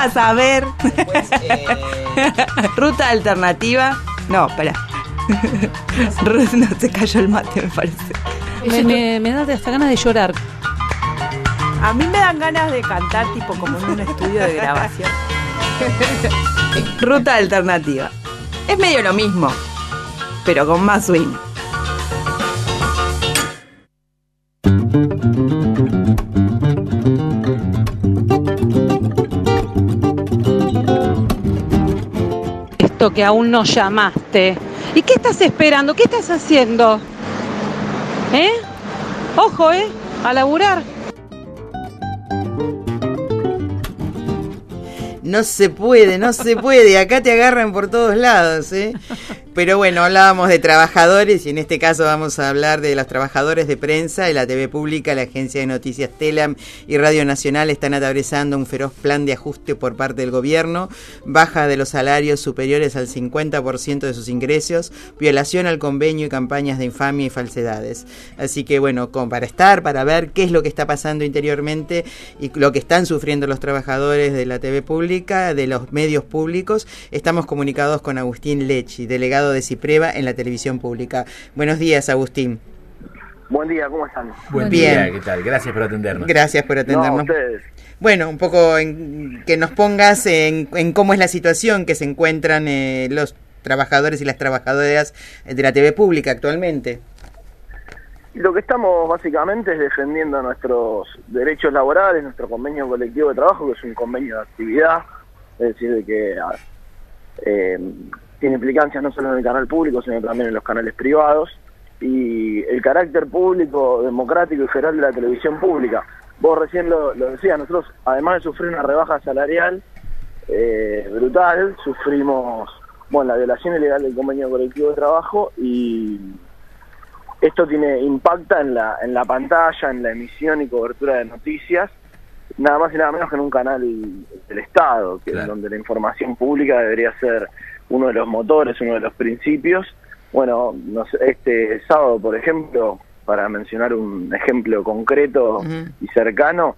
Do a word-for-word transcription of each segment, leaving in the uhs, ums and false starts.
vas a ver? Después, eh... Ruta alternativa. No, espera. No, se cayó el mate, me parece. Me, me, me da hasta ganas de llorar. A mí me dan ganas de cantar tipo como en un estudio de grabación. Ruta alternativa. Es medio lo mismo, pero con más swing. Esto que aún no llamaste. ¿Y qué estás esperando? ¿Qué estás haciendo? ¿Eh? Ojo, ¿eh? A laburar. No se puede, no se puede. Acá te agarran por todos lados, ¿eh? Pero bueno, hablábamos de trabajadores y en este caso vamos a hablar de los trabajadores de prensa de la T V Pública. La agencia de noticias Telam y Radio Nacional están atravesando un feroz plan de ajuste por parte del gobierno, baja de los salarios superiores al cincuenta por ciento de sus ingresos, violación al convenio y campañas de infamia y falsedades. Así que bueno, como para estar, para ver qué es lo que está pasando interiormente y lo que están sufriendo los trabajadores de la T V Pública, de los medios públicos, estamos comunicados con Agustín Lecci, delegado de Cipreva en la televisión pública. Buenos días, Agustín. Buen día, ¿cómo están? Buen día, ¿qué tal? Gracias por atendernos. Gracias por atendernos. No, ustedes. Bueno, un poco en, que nos pongas en, en cómo es la situación que se encuentran eh, los trabajadores y las trabajadoras de la T V Pública actualmente. Lo que estamos básicamente es defendiendo nuestros derechos laborales, nuestro convenio colectivo de trabajo, que es un convenio de actividad, es decir, de que eh, tiene implicancias no solo en el canal público, sino también en los canales privados, y el carácter público, democrático y federal de la televisión pública. Vos recién lo, lo decías, nosotros, además de sufrir una rebaja salarial eh, brutal, sufrimos bueno la violación ilegal del convenio colectivo de trabajo, y esto tiene impacta en la en la pantalla, en la emisión y cobertura de noticias, nada más y nada menos que en un canal del Estado, que claro, es donde la información pública debería ser uno de los motores, uno de los principios. Bueno, no sé, este sábado, por ejemplo, para mencionar un ejemplo concreto uh-huh. y cercano,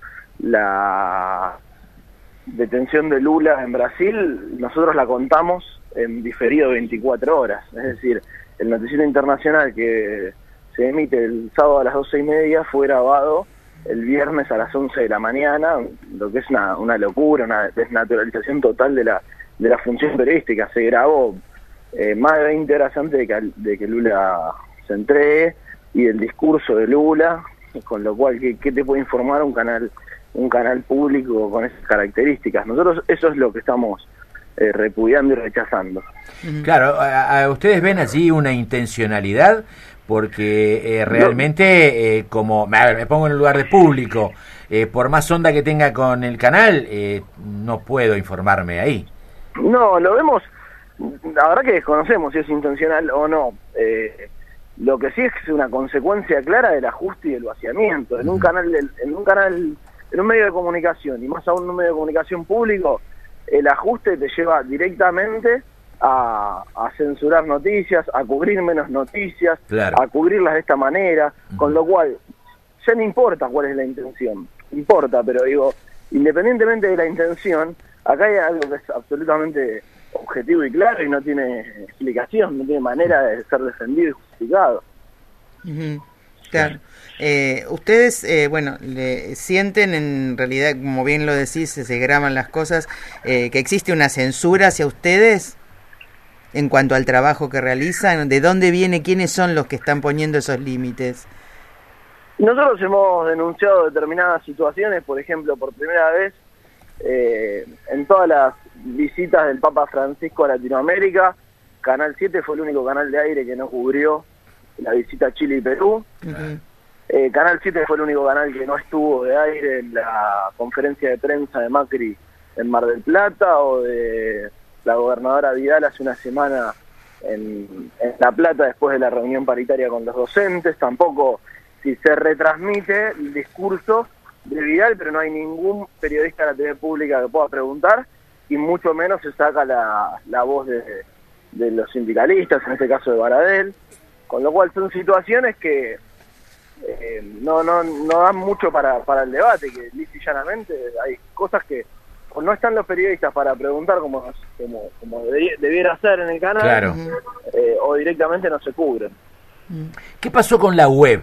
la detención de Lula en Brasil, nosotros la contamos en diferido veinticuatro horas, es decir, el noticiero internacional que se emite el sábado a las doce y media fue grabado el viernes a las once de la mañana, lo que es una, una locura, una desnaturalización total de la de la función periodística. Se grabó eh, más de veinte horas antes de que, de que Lula se entregue, y el discurso de Lula, con lo cual, ¿qué, qué te puede informar un canal un canal público con esas características? Nosotros eso es lo que estamos eh, repudiando y rechazando. Claro, a, a ustedes ven allí una intencionalidad, porque eh, realmente, eh, como, a ver, me pongo en el lugar de público, eh, por más onda que tenga con el canal, eh, no puedo informarme ahí. No, lo vemos, la verdad que desconocemos si es intencional o no. Eh, lo que sí es que es una consecuencia clara del ajuste y del vaciamiento. En un canal, de, en un canal, en un medio de comunicación, y más aún en un medio de comunicación público, el ajuste te lleva directamente a, a censurar noticias, a cubrir menos noticias, claro, a cubrirlas de esta manera, uh-huh. con lo cual ya no importa cuál es la intención, importa, pero digo, independientemente de la intención, acá hay algo que es absolutamente objetivo y claro y no tiene explicación, no tiene manera de ser defendido y justificado. Uh-huh. Claro. Eh, ustedes, eh, bueno, le sienten en realidad, como bien lo decís, se graban las cosas, eh, que existe una censura hacia ustedes en cuanto al trabajo que realizan. ¿De dónde viene? ¿Quiénes son los que están poniendo esos límites? Nosotros hemos denunciado determinadas situaciones, por ejemplo, por primera vez, Eh, en todas las visitas del Papa Francisco a Latinoamérica, Canal siete fue el único canal de aire que no cubrió la visita a Chile y Perú. Uh-huh. eh, Canal siete fue el único canal que no estuvo de aire en la conferencia de prensa de Macri en Mar del Plata, o de la gobernadora Vidal hace una semana en, en La Plata después de la reunión paritaria con los docentes. Tampoco si se retransmite el discurso de Vidal, pero no hay ningún periodista de la T V Pública que pueda preguntar, y mucho menos se saca la, la voz de, de los sindicalistas, en este caso de Baradel, con lo cual son situaciones que eh, no no no dan mucho para, para el debate, que lisa y llanamente hay cosas que o no están los periodistas para preguntar como, como, como debiera, debiera ser en el canal, Claro. eh, o directamente no se cubren. ¿Qué pasó con la web?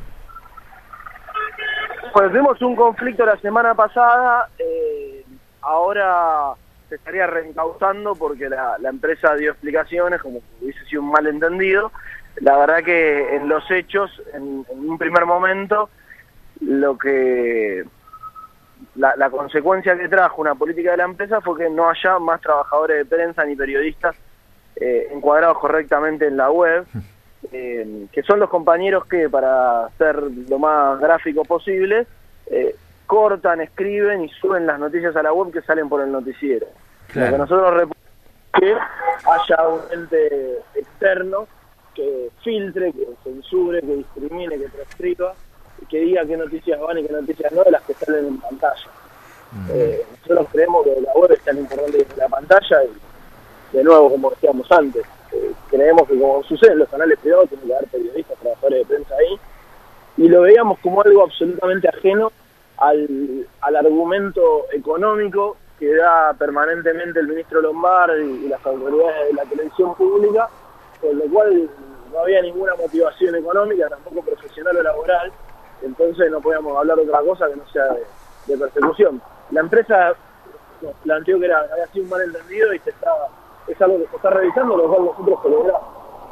Pues tuvimos un conflicto la semana pasada, eh, ahora se estaría reencauzando porque la, la empresa dio explicaciones, como que hubiese sido un malentendido. La verdad que en los hechos, en, en un primer momento, lo que la, la consecuencia que trajo una política de la empresa fue que no haya más trabajadores de prensa ni periodistas eh, encuadrados correctamente en la web, eh, que son los compañeros que, para ser lo más gráfico posible, eh, cortan, escriben y suben las noticias a la web que salen por el noticiero. Claro. Lo que nosotros repudiamos es que haya un ente externo que filtre, que censure, que discrimine, que prescriba, que diga qué noticias van y qué noticias no de las que salen en pantalla. Mm. Eh, nosotros creemos que la web es tan importante como la pantalla y, de nuevo, como decíamos antes, eh, creemos que como sucede en los canales privados tiene que haber periodistas, trabajadores de prensa ahí, y lo veíamos como algo absolutamente ajeno al, al argumento económico que da permanentemente el ministro Lombardi y las autoridades de la televisión pública, con lo cual no había ninguna motivación económica, tampoco profesional o laboral, entonces no podíamos hablar de otra cosa que no sea de, de persecución. La empresa nos planteó que era, había sido un malentendido y se está, es algo que se está revisando, lo cual nosotros celebramos.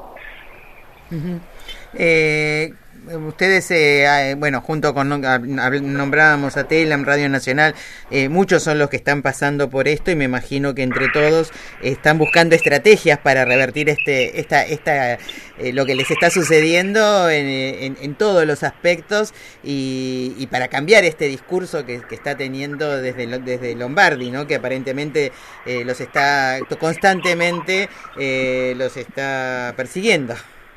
Uh-huh. Eh, ustedes, eh, bueno, junto con, nombrábamos a Telam, Radio Nacional, eh, muchos son los que están pasando por esto y me imagino que entre todos están buscando estrategias para revertir este, esta, esta, eh, lo que les está sucediendo en, en, en todos los aspectos y, y para cambiar este discurso que, que está teniendo desde, desde Lombardi, ¿no? Que aparentemente eh, los está constantemente eh, los está persiguiendo.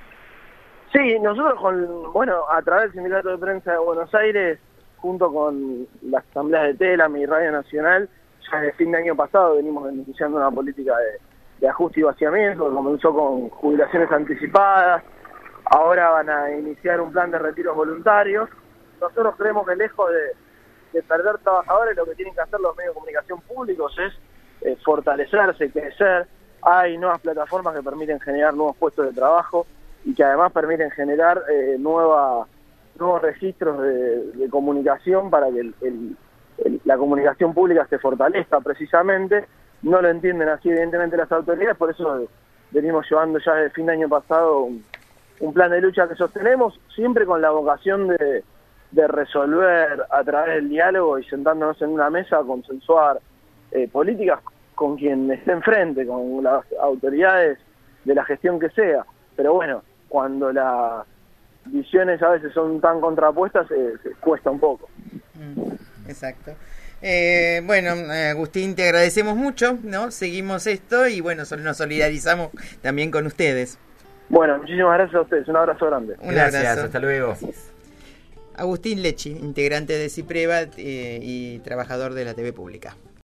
Sí, nosotros con, bueno, a través del Sindicato de Prensa de Buenos Aires, junto con las asambleas de Telam y Radio Nacional, ya desde fin de año pasado venimos iniciando una política de, de ajuste y vaciamiento, que comenzó con jubilaciones anticipadas, ahora van a iniciar un plan de retiros voluntarios. Nosotros creemos que lejos de, de perder trabajadores, lo que tienen que hacer los medios de comunicación públicos es eh, fortalecerse, crecer. Hay nuevas plataformas que permiten generar nuevos puestos de trabajo y que además permiten generar eh, nueva, nuevos registros de, de comunicación para que el, el, el, la comunicación pública se fortalezca precisamente. No lo entienden así evidentemente las autoridades, por eso venimos llevando ya desde fin de año pasado un, un plan de lucha que sostenemos, siempre con la vocación de, de resolver a través del diálogo y sentándonos en una mesa a consensuar eh, políticas con quien esté enfrente, con las autoridades de la gestión que sea. Pero bueno, cuando las visiones a veces son tan contrapuestas, eh, se cuesta un poco. Exacto. Eh, bueno, Agustín, te agradecemos mucho, ¿no? Seguimos esto y bueno, nos solidarizamos también con ustedes. Bueno, muchísimas gracias a ustedes. Un abrazo grande. Un gracias, abrazo. Hasta luego. Agustín Lecci, integrante de CIPREVA eh, y trabajador de la T V Pública.